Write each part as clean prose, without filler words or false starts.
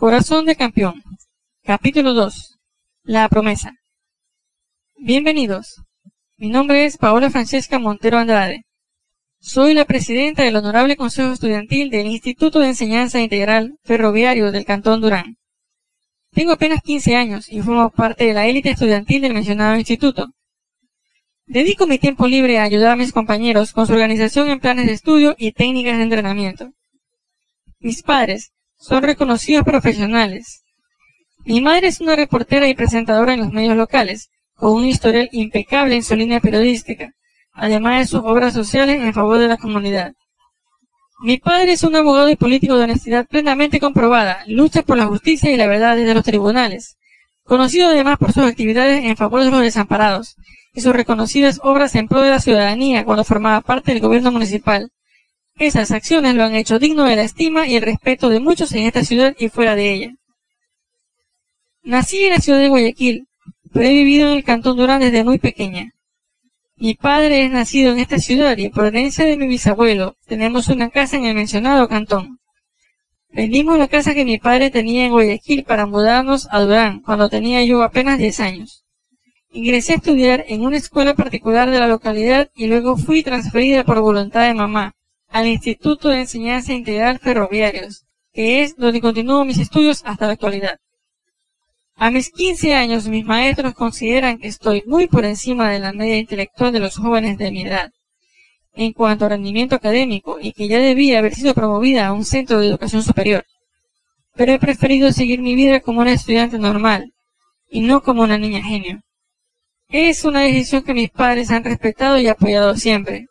Corazón de campeón. Capítulo 2. La promesa. Bienvenidos. Mi nombre es Paola Francesca Montero Andrade. Soy la presidenta del Honorable Consejo Estudiantil del Instituto de Enseñanza Integral Ferroviario del Cantón Durán. Tengo apenas 15 años y formo parte de la élite estudiantil del mencionado instituto. Dedico mi tiempo libre a ayudar a mis compañeros con su organización en planes de estudio y técnicas de entrenamiento. Mis padres son reconocidos profesionales. Mi madre es una reportera y presentadora en los medios locales, con un historial impecable en su línea periodística, además de sus obras sociales en favor de la comunidad. Mi padre es un abogado y político de honestidad plenamente comprobada, lucha por la justicia y la verdad desde los tribunales, conocido además por sus actividades en favor de los desamparados y sus reconocidas obras en pro de la ciudadanía cuando formaba parte del gobierno municipal. Esas acciones lo han hecho digno de la estima y el respeto de muchos en esta ciudad y fuera de ella. Nací en la ciudad de Guayaquil, pero he vivido en el Cantón Durán desde muy pequeña. Mi padre es nacido en esta ciudad y por herencia de mi bisabuelo tenemos una casa en el mencionado cantón. Vendimos la casa que mi padre tenía en Guayaquil para mudarnos a Durán cuando tenía yo apenas 10 años. Ingresé a estudiar en una escuela particular de la localidad y luego fui transferida por voluntad de mamá al Instituto de Enseñanza Integral Ferroviarios, que es donde continúo mis estudios hasta la actualidad. A mis 15 años mis maestros consideran que estoy muy por encima de la media intelectual de los jóvenes de mi edad, en cuanto a rendimiento académico, y que ya debía haber sido promovida a un centro de educación superior. Pero he preferido seguir mi vida como una estudiante normal, y no como una niña genio. Es una decisión que mis padres han respetado y apoyado siempre.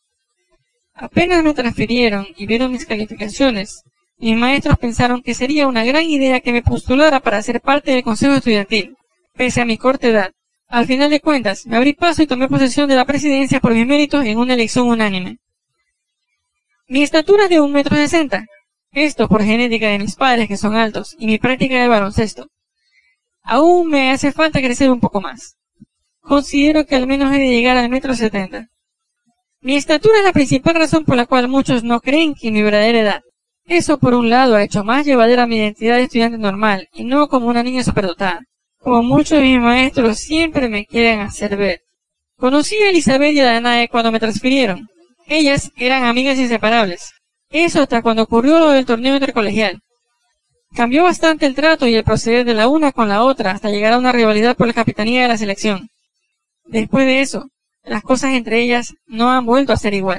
Apenas me transfirieron y vieron mis calificaciones, mis maestros pensaron que sería una gran idea que me postulara para ser parte del Consejo Estudiantil, pese a mi corta edad. Al final de cuentas, me abrí paso y tomé posesión de la presidencia por mis méritos en una elección unánime. Mi estatura es de 1,60 m, esto por genética de mis padres que son altos y mi práctica de baloncesto. Aún me hace falta crecer un poco más. Considero que al menos he de llegar al 1,70 m. Mi estatura es la principal razón por la cual muchos no creen que mi verdadera edad. Eso por un lado ha hecho más llevadera mi identidad de estudiante normal y no como una niña superdotada, como muchos de mis maestros siempre me quieren hacer ver. Conocí a Elizabeth y a Danae cuando me transfirieron. Ellas eran amigas inseparables. Eso hasta cuando ocurrió lo del torneo intercolegial. Cambió bastante el trato y el proceder de la una con la otra hasta llegar a una rivalidad por la capitanía de la selección. Después de eso, las cosas entre ellas no han vuelto a ser igual.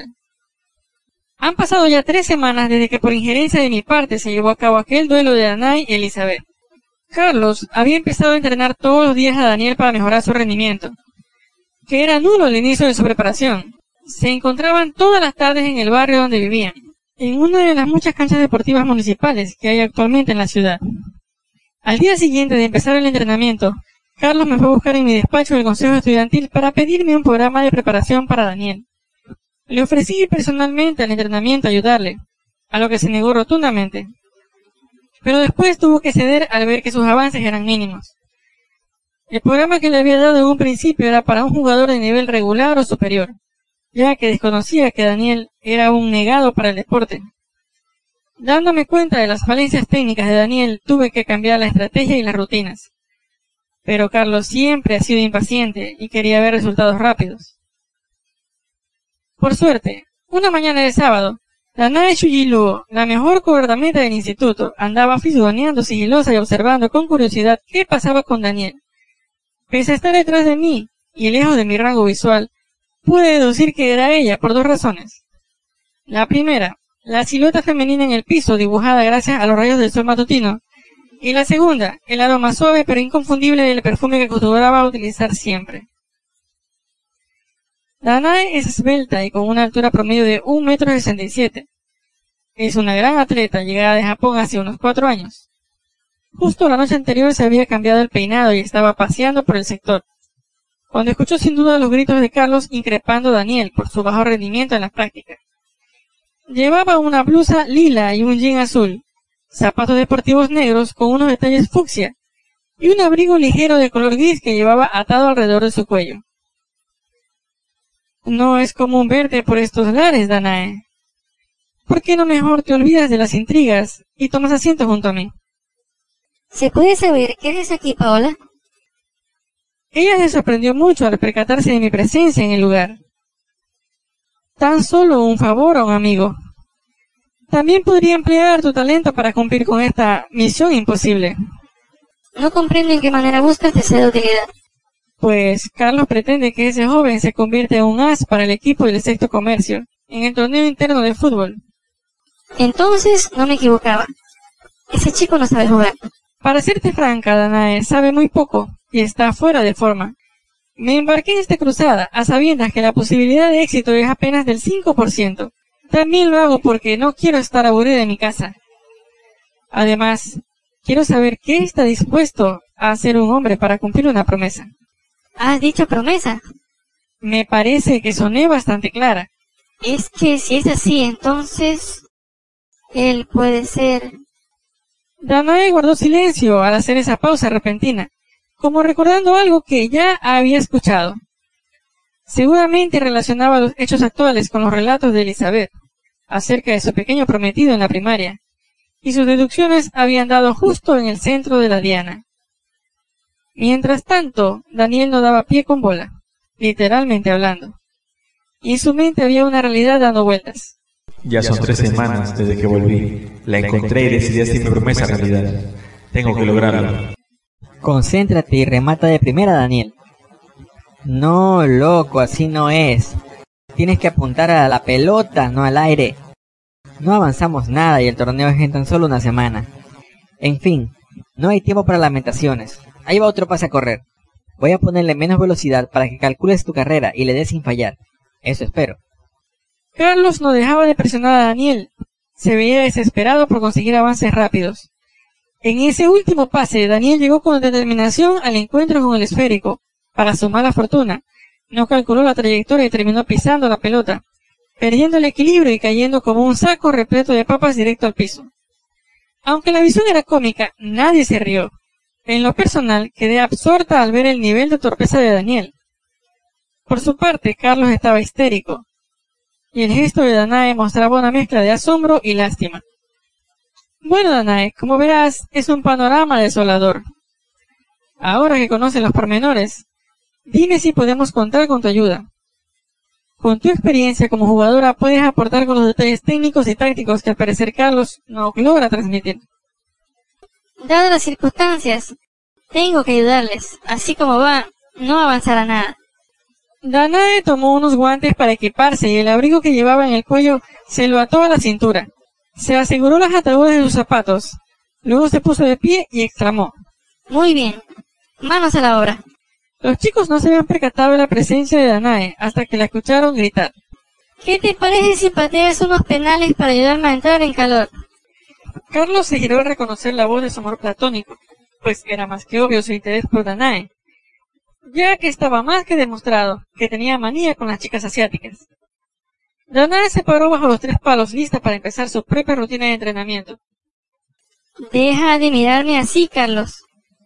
Han pasado ya 3 semanas desde que por injerencia de mi parte se llevó a cabo aquel duelo de Danae y Elizabeth. Carlos había empezado a entrenar todos los días a Daniel para mejorar su rendimiento, que era nulo al inicio de su preparación. Se encontraban todas las tardes en el barrio donde vivían, en una de las muchas canchas deportivas municipales que hay actualmente en la ciudad. Al día siguiente de empezar el entrenamiento, Carlos me fue a buscar en mi despacho del Consejo Estudiantil para pedirme un programa de preparación para Daniel. Le ofrecí ir personalmente al entrenamiento a ayudarle, a lo que se negó rotundamente. Pero después tuvo que ceder al ver que sus avances eran mínimos. El programa que le había dado en un principio era para un jugador de nivel regular o superior, ya que desconocía que Daniel era un negado para el deporte. Dándome cuenta de las falencias técnicas de Daniel, tuve que cambiar la estrategia y las rutinas. Pero Carlos siempre ha sido impaciente y quería ver resultados rápidos. Por suerte, una mañana de sábado, Danae Chuyiluo, la mejor guardameta del instituto, andaba fisgoneando sigilosa y observando con curiosidad qué pasaba con Daniel. Pese a estar detrás de mí y lejos de mi rango visual, pude deducir que era ella por 2 razones. La primera, la silueta femenina en el piso dibujada gracias a los rayos del sol matutino, y la segunda, el aroma suave pero inconfundible del perfume que acostumbraba a utilizar siempre. Danae es esbelta y con una altura promedio de 1,67 m. Es una gran atleta llegada de Japón hace unos 4 años. Justo la noche anterior se había cambiado el peinado y estaba paseando por el sector, cuando escuchó sin duda los gritos de Carlos increpando a Daniel por su bajo rendimiento en la práctica. Llevaba una blusa lila y un jean azul, zapatos deportivos negros con unos detalles fucsia, y un abrigo ligero de color gris que llevaba atado alrededor de su cuello. No es común verte por estos lares, Danae. ¿Por qué no mejor te olvidas de las intrigas y tomas asiento junto a mí? ¿Se puede saber qué haces aquí, Paola? Ella se sorprendió mucho al percatarse de mi presencia en el lugar. Tan solo un favor a un amigo. También podría emplear tu talento para cumplir con esta misión imposible. No comprendo en qué manera buscas de ser de utilidad. Pues Carlos pretende que ese joven se convierta en un as para el equipo del Sexto Comercio, en el torneo interno de fútbol. Entonces no me equivocaba. Ese chico no sabe jugar. Para serte franca, Danae sabe muy poco y está fuera de forma. Me embarqué en esta cruzada a sabiendas que la posibilidad de éxito es apenas del 5%. También lo hago porque no quiero estar aburrida en mi casa. Además, quiero saber qué está dispuesto a hacer un hombre para cumplir una promesa. ¿Has dicho promesa? Me parece que soné bastante clara. Es que si es así, entonces... él puede ser... Danae guardó silencio al hacer esa pausa repentina, como recordando algo que ya había escuchado. Seguramente relacionaba los hechos actuales con los relatos de Elizabeth acerca de su pequeño prometido en la primaria, y sus deducciones habían dado justo en el centro de la diana. Mientras tanto, Daniel no daba pie con bola, literalmente hablando, y en su mente había una realidad dando vueltas. Ya son 3 semanas desde que volví. La encontré y decidí hacer mi promesa realidad. Tengo que lograrlo. Concéntrate y remata de primera, Daniel. No, loco, así no es. Tienes que apuntar a la pelota, no al aire. No avanzamos nada y el torneo es en tan solo una semana. En fin, no hay tiempo para lamentaciones. Ahí va otro pase a correr. Voy a ponerle menos velocidad para que calcules tu carrera y le des sin fallar. Eso espero. Carlos no dejaba de presionar a Daniel. Se veía desesperado por conseguir avances rápidos. En ese último pase, Daniel llegó con determinación al encuentro con el esférico. Para su mala fortuna, no calculó la trayectoria y terminó pisando la pelota, perdiendo el equilibrio y cayendo como un saco repleto de papas directo al piso. Aunque la visión era cómica, nadie se rió. En lo personal, quedé absorta al ver el nivel de torpeza de Daniel. Por su parte, Carlos estaba histérico, y el gesto de Danae mostraba una mezcla de asombro y lástima. Bueno, Danae, como verás, es un panorama desolador. Ahora que conoces los pormenores, dime si podemos contar con tu ayuda. Con tu experiencia como jugadora puedes aportar con los detalles técnicos y tácticos que al parecer Carlos no logra transmitir. Dadas las circunstancias, tengo que ayudarles. Así como va, no avanzará nada. Danae tomó unos guantes para equiparse y el abrigo que llevaba en el cuello se lo ató a la cintura. Se aseguró las ataduras de sus zapatos. Luego se puso de pie y exclamó: Muy bien, manos a la obra. Los chicos no se habían percatado de la presencia de Danae hasta que la escucharon gritar: ¿Qué te parece si pateas unos penales para ayudarme a entrar en calor? Carlos se giró al reconocer la voz de su amor platónico, pues era más que obvio su interés por Danae, ya que estaba más que demostrado que tenía manía con las chicas asiáticas. Danae se paró bajo los 3 palos lista para empezar su propia rutina de entrenamiento. Deja de mirarme así, Carlos.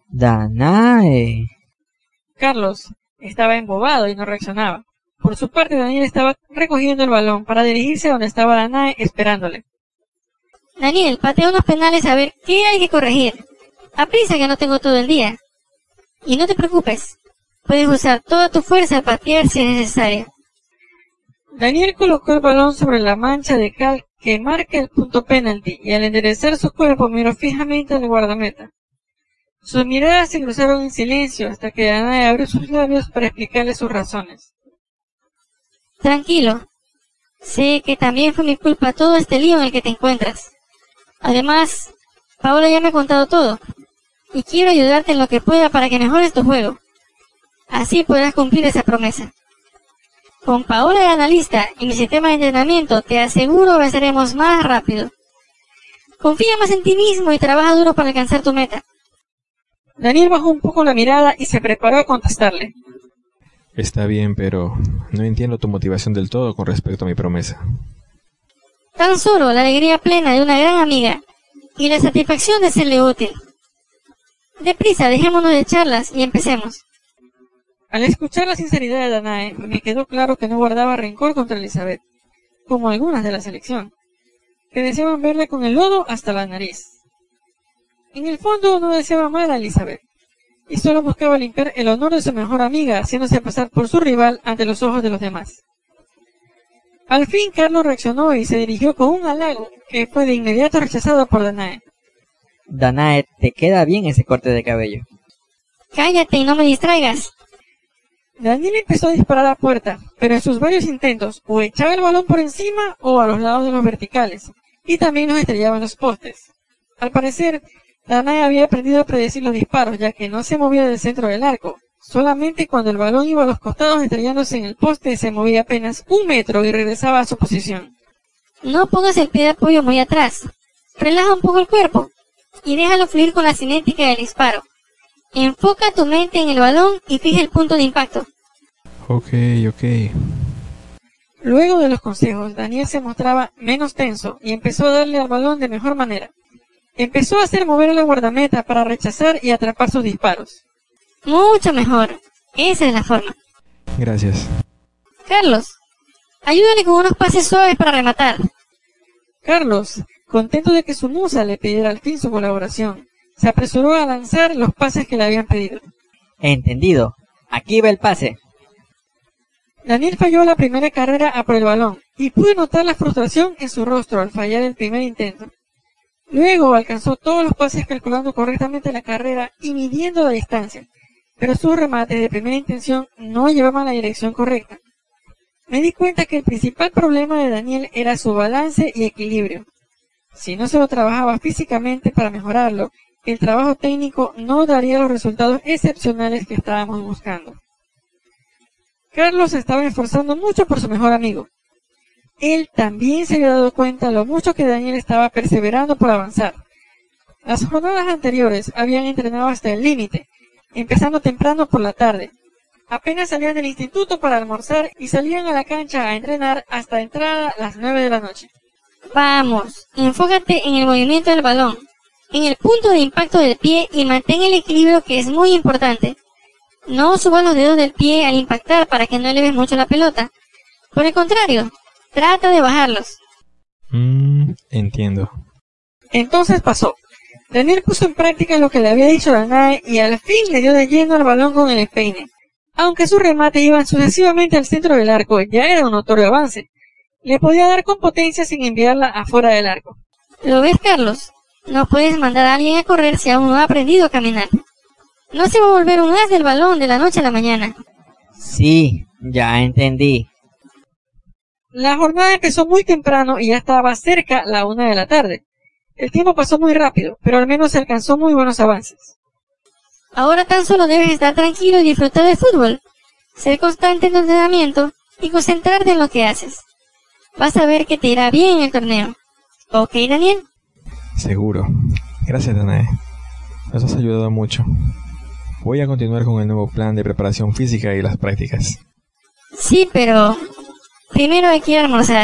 Danae. Carlos estaba embobado y no reaccionaba. Por su parte, Daniel estaba recogiendo el balón para dirigirse a donde estaba Danae esperándole. Daniel, patea unos penales a ver qué hay que corregir. Aprisa que no tengo todo el día. Y no te preocupes, puedes usar toda tu fuerza al patear si es necesario. Daniel colocó el balón sobre la mancha de cal que marca el punto penalti y al enderezar su cuerpo miró fijamente al guardameta. Sus miradas se cruzaron en silencio hasta que Danae abrió sus labios para explicarle sus razones. Tranquilo. Sé que también fue mi culpa todo este lío en el que te encuentras. Además, Paola ya me ha contado todo, y quiero ayudarte en lo que pueda para que mejores tu juego. Así podrás cumplir esa promesa. Con Paola de analista y mi sistema de entrenamiento te aseguro que seremos más rápido. Confía más en ti mismo y trabaja duro para alcanzar tu meta. Daniel bajó un poco la mirada y se preparó a contestarle. Está bien, pero no entiendo tu motivación del todo con respecto a mi promesa. Tan solo la alegría plena de una gran amiga y la satisfacción de serle útil. Deprisa, dejémonos de charlas y empecemos. Al escuchar la sinceridad de Danae, me quedó claro que no guardaba rencor contra Elizabeth, como algunas de la selección, que deseaban verle con el lodo hasta la nariz. En el fondo no deseaba mal a Elizabeth, y solo buscaba limpiar el honor de su mejor amiga, haciéndose pasar por su rival ante los ojos de los demás. Al fin Carlos reaccionó y se dirigió con un halago que fue de inmediato rechazado por Danae. Danae, te queda bien ese corte de cabello. Cállate y no me distraigas. Daniel empezó a disparar a la puerta, pero en sus varios intentos o echaba el balón por encima o a los lados de los verticales, y también los estrellaba en los postes. Al parecer, Danae había aprendido a predecir los disparos, ya que no se movía del centro del arco. Solamente cuando el balón iba a los costados estrellándose en el poste se movía apenas 1 metro y regresaba a su posición. No pongas el pie de apoyo muy atrás. Relaja un poco el cuerpo y déjalo fluir con la cinética del disparo. Enfoca tu mente en el balón y fija el punto de impacto. Ok. Luego de los consejos, Daniel se mostraba menos tenso y empezó a darle al balón de mejor manera. Empezó a hacer mover a la guardameta para rechazar y atrapar sus disparos. Mucho mejor. Esa es la forma. Gracias. Carlos, ayúdale con unos pases suaves para rematar. Carlos, contento de que su musa le pidiera al fin su colaboración, se apresuró a lanzar los pases que le habían pedido. Entendido. Aquí va el pase. Daniel falló la primera carrera a por el balón y pude notar la frustración en su rostro al fallar el primer intento. Luego alcanzó todos los pases calculando correctamente la carrera y midiendo la distancia, pero sus remates de primera intención no llevaban la dirección correcta. Me di cuenta que el principal problema de Daniel era su balance y equilibrio. Si no se lo trabajaba físicamente para mejorarlo, el trabajo técnico no daría los resultados excepcionales que estábamos buscando. Carlos se estaba esforzando mucho por su mejor amigo. Él también se había dado cuenta lo mucho que Daniel estaba perseverando por avanzar. Las jornadas anteriores habían entrenado hasta el límite, empezando temprano por la tarde. Apenas salían del instituto para almorzar y salían a la cancha a entrenar hasta entrada las 9 de la noche. Vamos, enfócate en el movimiento del balón, en el punto de impacto del pie y mantén el equilibrio, que es muy importante. No subas los dedos del pie al impactar para que no eleves mucho la pelota. Por el contrario, trata de bajarlos. Entiendo. Entonces pasó. Daniel puso en práctica lo que le había dicho Danae y al fin le dio de lleno al balón con el empeine. Aunque sus remates iban sucesivamente al centro del arco, ya era un notorio avance. Le podía dar con potencia sin enviarla afuera del arco. ¿Lo ves, Carlos? No puedes mandar a alguien a correr si aún no ha aprendido a caminar. No se va a volver un as del balón de la noche a la mañana. Sí, ya entendí. La jornada empezó muy temprano y ya estaba cerca la 1 de la tarde. El tiempo pasó muy rápido, pero al menos se alcanzó muy buenos avances. Ahora tan solo debes estar tranquilo y disfrutar del fútbol. Ser constante en tu entrenamiento y concentrarte en lo que haces. Vas a ver que te irá bien en el torneo. ¿Ok, Daniel? Seguro. Gracias, Danae. Nos has ayudado mucho. Voy a continuar con el nuevo plan de preparación física y las prácticas. Sí, pero primero hay que ir a almorzar.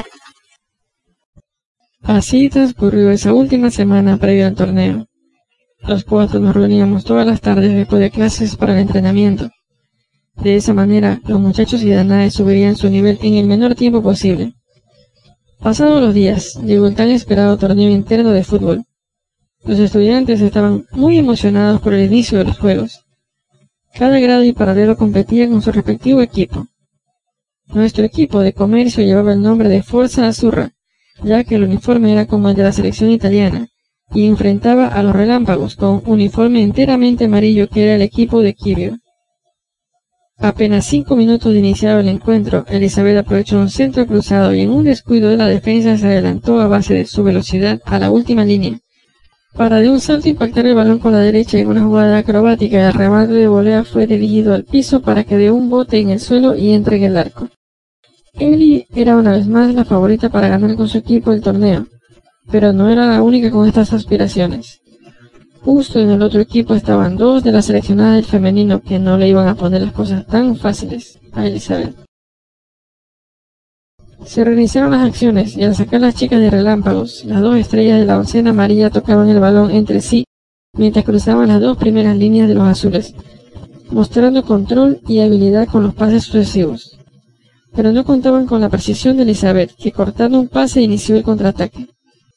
Así transcurrió esa última semana previa al torneo. Los 4 nos reuníamos todas las tardes después de clases para el entrenamiento. De esa manera, los muchachos y Danae subirían su nivel en el menor tiempo posible. Pasados los días, llegó el tan esperado torneo interno de fútbol. Los estudiantes estaban muy emocionados por el inicio de los juegos. Cada grado y paralelo competía con su respectivo equipo. Nuestro equipo de comercio llevaba el nombre de Forza Azzurra, ya que el uniforme era como el de la selección italiana, y enfrentaba a los Relámpagos con uniforme enteramente amarillo, que era el equipo de Quibio. Apenas 5 minutos de iniciado el encuentro, Elizabeth aprovechó un centro cruzado y en un descuido de la defensa se adelantó a base de su velocidad a la última línea, para de un salto impactar el balón con la derecha en una jugada acrobática. El remate de volea fue dirigido al piso para que dé un bote en el suelo y entre en el arco. Ellie era una vez más la favorita para ganar con su equipo el torneo, pero no era la única con estas aspiraciones. Justo en el otro equipo estaban 2 de las seleccionadas del femenino que no le iban a poner las cosas tan fáciles a Elizabeth. Se reiniciaron las acciones y al sacar las chicas de Relámpagos, las 2 estrellas de la oncena amarilla tocaban el balón entre sí mientras cruzaban las 2 primeras líneas de los azules, mostrando control y habilidad con los pases sucesivos. Pero no contaban con la precisión de Elizabeth, que cortando un pase inició el contraataque.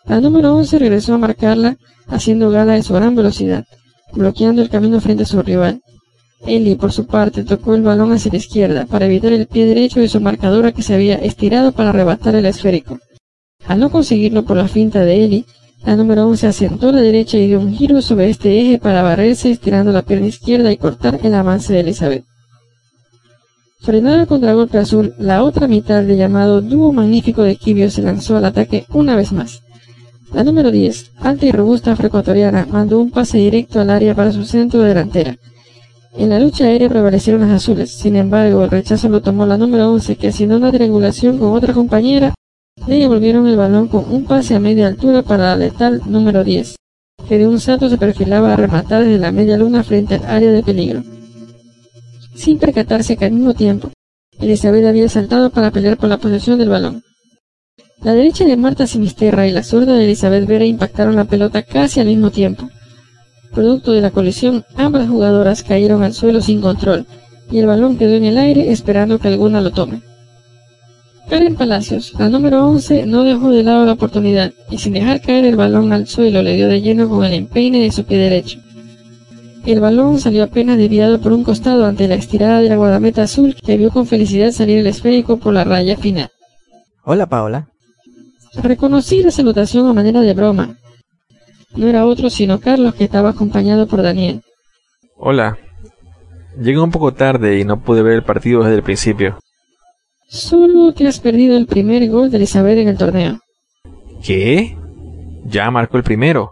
La número 11 regresó a marcarla, haciendo gala de su gran velocidad, bloqueando el camino frente a su rival. Ellie, por su parte, tocó el balón hacia la izquierda, para evitar el pie derecho de su marcadora que se había estirado para arrebatar el esférico. Al no conseguirlo por la finta de Ellie, la número 11 asentó a la derecha y dio un giro sobre este eje para barrerse estirando la pierna izquierda y cortar el avance de Elizabeth. Frenada el contragolpe azul, la otra mitad del llamado dúo magnífico de Quibio se lanzó al ataque una vez más. La número 10, alta y robusta afroecuatoriana, mandó un pase directo al área para su centro delantera. En la lucha aérea prevalecieron las azules, sin embargo el rechazo lo tomó la número 11 que haciendo una triangulación con otra compañera, le devolvieron el balón con un pase a media altura para la letal número 10, que de un salto se perfilaba a rematar desde la media luna frente al área de peligro. Sin percatarse que al mismo tiempo, Elizabeth había saltado para pelear por la posesión del balón. La derecha de Marta Sinisterra y la zurda de Elizabeth Vera impactaron la pelota casi al mismo tiempo. Producto de la colisión, ambas jugadoras cayeron al suelo sin control, y el balón quedó en el aire esperando que alguna lo tome. Karen Palacios, la número 11, no dejó de lado la oportunidad, y sin dejar caer el balón al suelo le dio de lleno con el empeine de su pie derecho. El balón salió apenas desviado por un costado ante la estirada de la guardameta azul que vio con felicidad salir el esférico por la raya final. Hola, Paola. Reconocí la salutación a manera de broma. No era otro sino Carlos, que estaba acompañado por Daniel. Hola. Llegué un poco tarde y no pude ver el partido desde el principio. Solo te has perdido el primer gol de Elizabeth en el torneo. ¿Qué? Ya marcó el primero.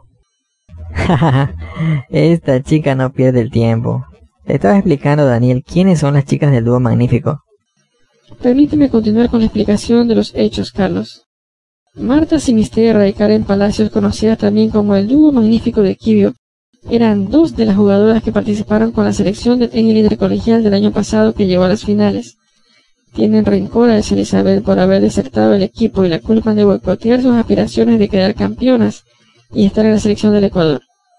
Esta chica no pierde el tiempo. Te estaba explicando, Daniel, quiénes son las chicas del dúo magnífico. Permíteme continuar con la explicación de los hechos, Carlos. Marta Sinisterra y Karen Palacios, conocidas también como el dúo magnífico de Quibio, eran dos de las jugadoras que participaron con la selección de tenis intercolegial del año pasado que llegó a las finales. Tienen rencor a Elizabeth por haber desertado el equipo y la culpan de boicotear sus aspiraciones de quedar campeonas y estar en la selección del Ecuador.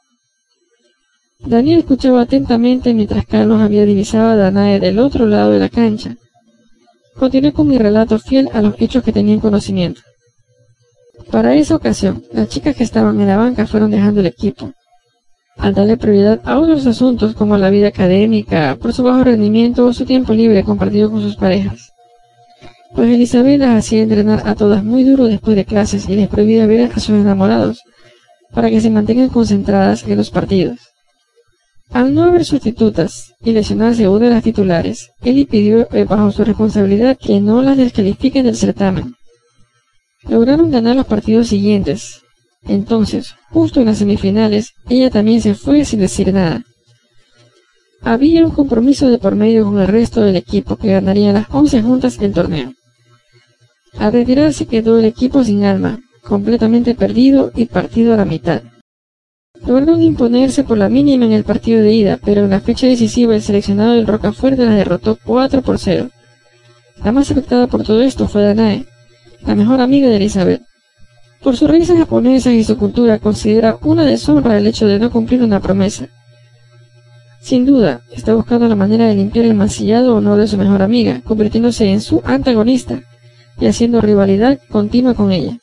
Daniel escuchaba atentamente mientras Carlos había divisado a Danae del otro lado de la cancha. Continué con mi relato fiel a los hechos que tenían conocimiento. Para esa ocasión, las chicas que estaban en la banca fueron dejando el equipo, al darle prioridad a otros asuntos como la vida académica, por su bajo rendimiento o su tiempo libre compartido con sus parejas. Pues Elizabeth las hacía entrenar a todas muy duro después de clases y les prohibía ver a sus enamorados, para que se mantengan concentradas en los partidos. Al no haber sustitutas y lesionarse una de las titulares, Eli pidió bajo su responsabilidad que no las descalifiquen del certamen. Lograron ganar los partidos siguientes. Entonces, justo en las semifinales, ella también se fue sin decir nada. Había un compromiso de por medio con el resto del equipo que ganaría las 11 juntas el torneo. Al retirarse quedó el equipo sin alma, completamente perdido y partido a la mitad. Lograron imponerse por la mínima en el partido de ida, pero en la fecha decisiva el seleccionado del Rocafuerte las derrotó 4-0. La más afectada por todo esto fue Danae, la mejor amiga de Elizabeth. Por sus raíces japonesas y su cultura, considera una deshonra el hecho de no cumplir una promesa. Sin duda, está buscando la manera de limpiar el mancillado honor de su mejor amiga, convirtiéndose en su antagonista y haciendo rivalidad continua con ella.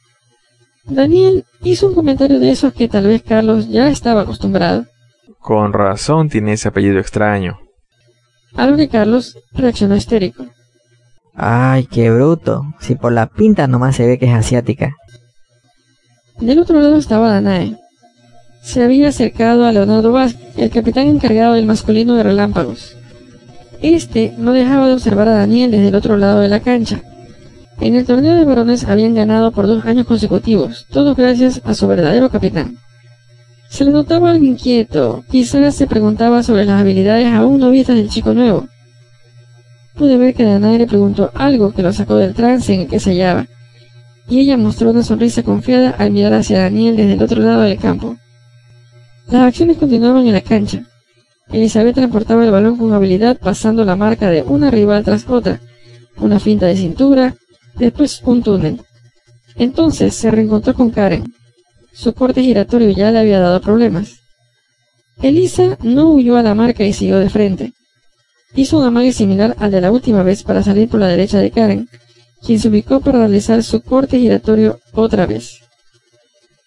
Daniel hizo un comentario de esos que tal vez Carlos ya estaba acostumbrado. Con razón tiene ese apellido extraño. A lo que Carlos reaccionó histérico. Ay, qué bruto. Si por la pinta nomás se ve que es asiática. Del otro lado estaba Danae. Se había acercado a Leonardo Vázquez, el capitán encargado del masculino de Relámpagos. Este no dejaba de observar a Daniel desde el otro lado de la cancha. En el torneo de varones habían ganado por 2 años consecutivos, todo gracias a su verdadero capitán. Se le notaba algo inquieto, quizás se preguntaba sobre las habilidades aún no vistas del chico nuevo. Pude ver que Danae le preguntó algo que lo sacó del trance en el que se hallaba, y ella mostró una sonrisa confiada al mirar hacia Daniel desde el otro lado del campo. Las acciones continuaban en la cancha. Elizabeth transportaba el balón con habilidad pasando la marca de una rival tras otra, una finta de cintura, después un túnel. Entonces se reencontró con Karen. Su corte giratorio ya le había dado problemas. Elisa no huyó a la marca y siguió de frente. Hizo un amague similar al de la última vez para salir por la derecha de Karen, quien se ubicó para realizar su corte giratorio otra vez.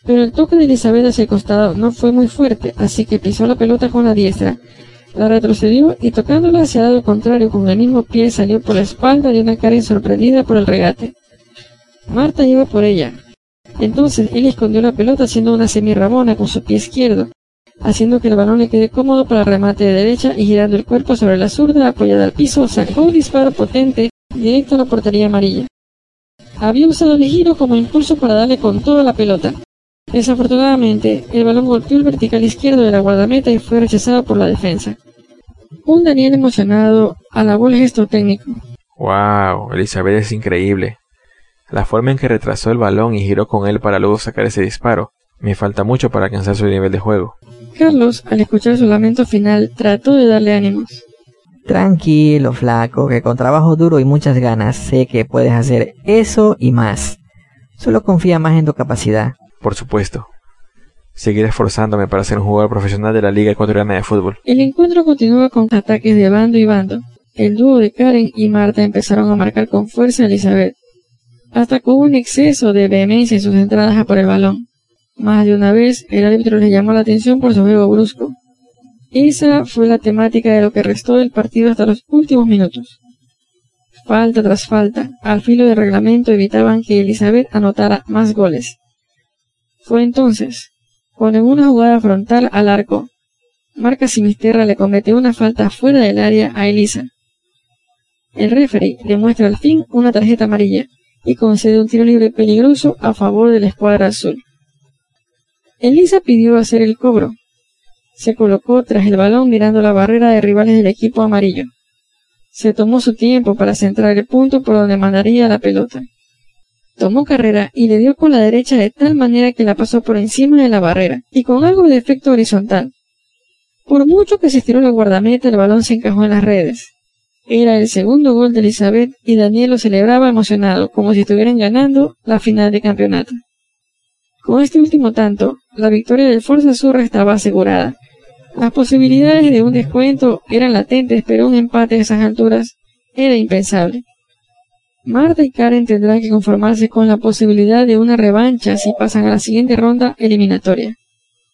pero el toque de Elizabeth hacia el costado no fue muy fuerte, así que pisó la pelota con la diestra, la retrocedió y tocándola hacia el lado contrario con el mismo pie salió por la espalda de una Karen sorprendida por el regate. Marta iba por ella. Entonces él escondió la pelota haciendo una semi-rabona con su pie izquierdo, haciendo que el balón le quede cómodo para el remate de derecha y girando el cuerpo sobre la zurda apoyada al piso, sacó un disparo potente directo a la portería amarilla. Había usado el giro como impulso para darle con toda la pelota. Desafortunadamente, el balón golpeó el vertical izquierdo de la guardameta y fue rechazado por la defensa. Un Daniel emocionado alabó el gesto técnico. ¡Wow! Elizabeth es increíble. La forma en que retrasó el balón y giró con él para luego sacar ese disparo. Me falta mucho para alcanzar su nivel de juego. Carlos, al escuchar su lamento final, trató de darle ánimos. Tranquilo, flaco, que con trabajo duro y muchas ganas sé que puedes hacer eso y más. Solo confía más en tu capacidad. Por supuesto. Seguiré esforzándome para ser un jugador profesional de la Liga Ecuatoriana de Fútbol. El encuentro continúa con ataques de bando y bando. El dúo de Karen y Marta empezaron a marcar con fuerza a Elizabeth, hasta con un exceso de vehemencia en sus entradas a por el balón. Más de una vez, el árbitro les llamó la atención por su juego brusco. Esa fue la temática de lo que restó del partido hasta los últimos minutos. Falta tras falta, al filo del reglamento evitaban que Elizabeth anotara más goles. Fue entonces, cuando en una jugada frontal al arco, Marca Sinisterra le cometió una falta fuera del área a Elisa. El referee le muestra al fin una tarjeta amarilla y concede un tiro libre peligroso a favor de la escuadra azul. Elisa pidió hacer el cobro. Se colocó tras el balón mirando la barrera de rivales del equipo amarillo. Se tomó su tiempo para centrar el punto por donde mandaría la pelota. Tomó carrera y le dio con la derecha de tal manera que la pasó por encima de la barrera y con algo de efecto horizontal. Por mucho que se estiró la guardameta, el balón se encajó en las redes. Era el segundo gol de Elizabeth y Daniel lo celebraba emocionado, como si estuvieran ganando la final de campeonato. Con este último tanto, la victoria del Forza Azzurra estaba asegurada. Las posibilidades de un descuento eran latentes, pero un empate a esas alturas era impensable. Marta y Karen tendrán que conformarse con la posibilidad de una revancha si pasan a la siguiente ronda eliminatoria.